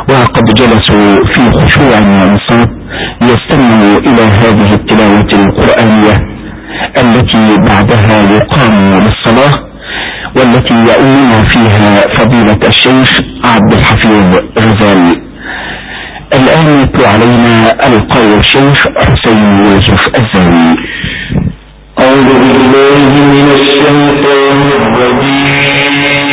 وقد جلسوا في خشوع وانصات ليستمعوا إلى هذه التلاوة القرآنية التي بعدها يقام للصلاة، والتي يؤمن فيها فضيلة الشيخ عبد الحفيظ غزالي. الآن يتلو علينا القول الشيخ حسين يوسف الزاوي. أعوذ بالله من الشيطان الرجيم.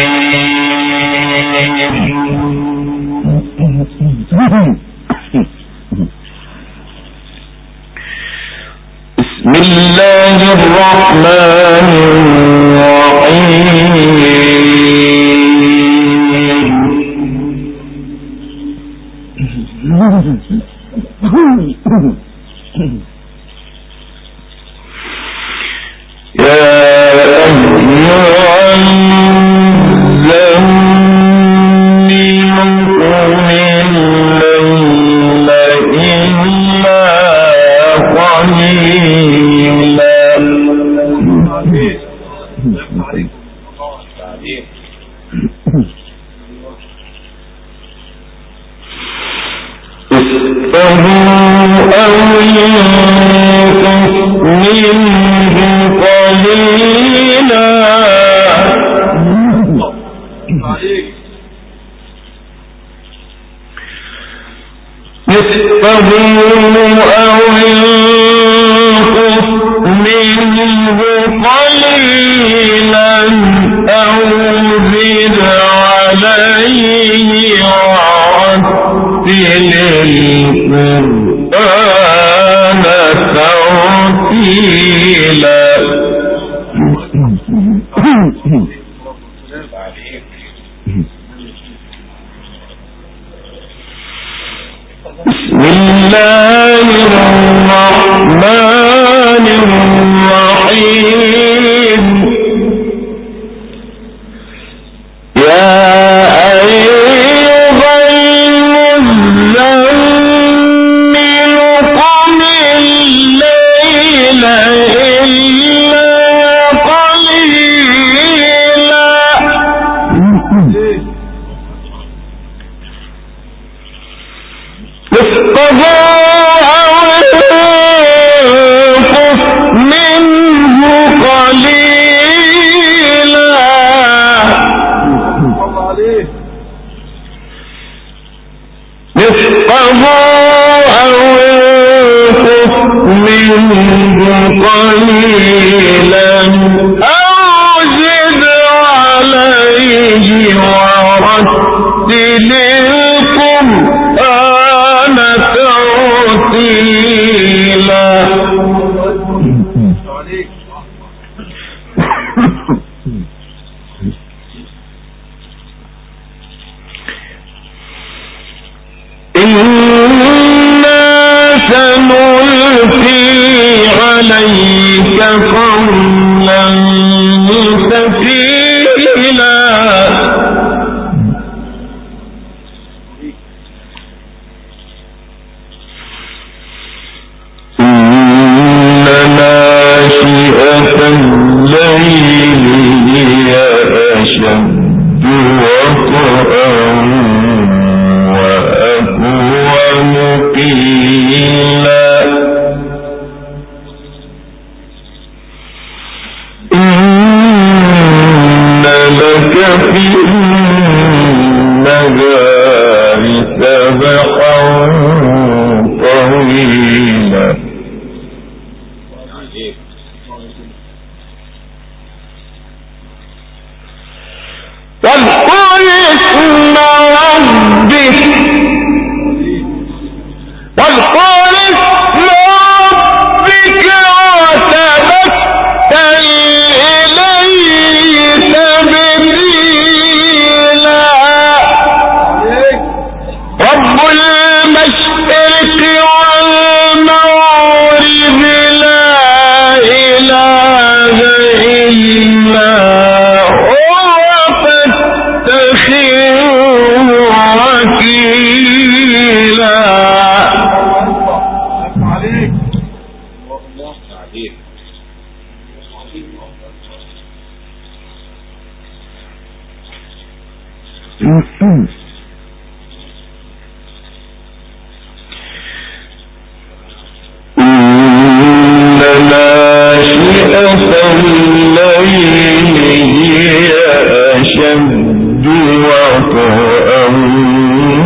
بسم الله الرحمن الرحيم.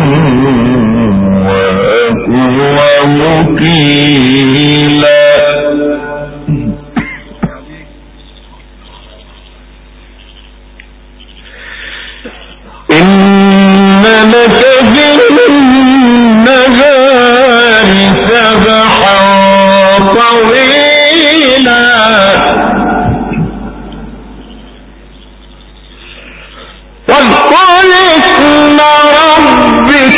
وأقوى قيلا إن لك في النهار سبحا طويلا واذكر اسم ربك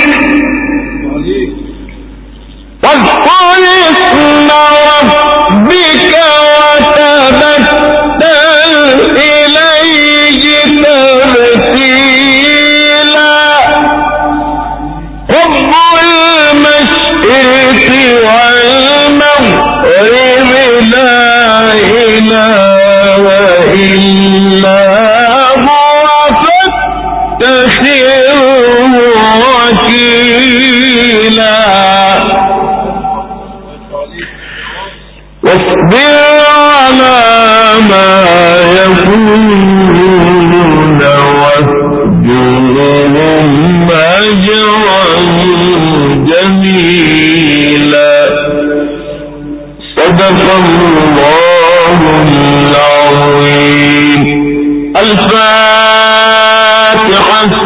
وتبتل إليه تبتيلا رب المشرق والمغرب لا إله إلا هو فاتخذه وكيلا واصبر على ما يقولون واهجرهم هجرا جميلا صدق الله العظيم. الفاتحة.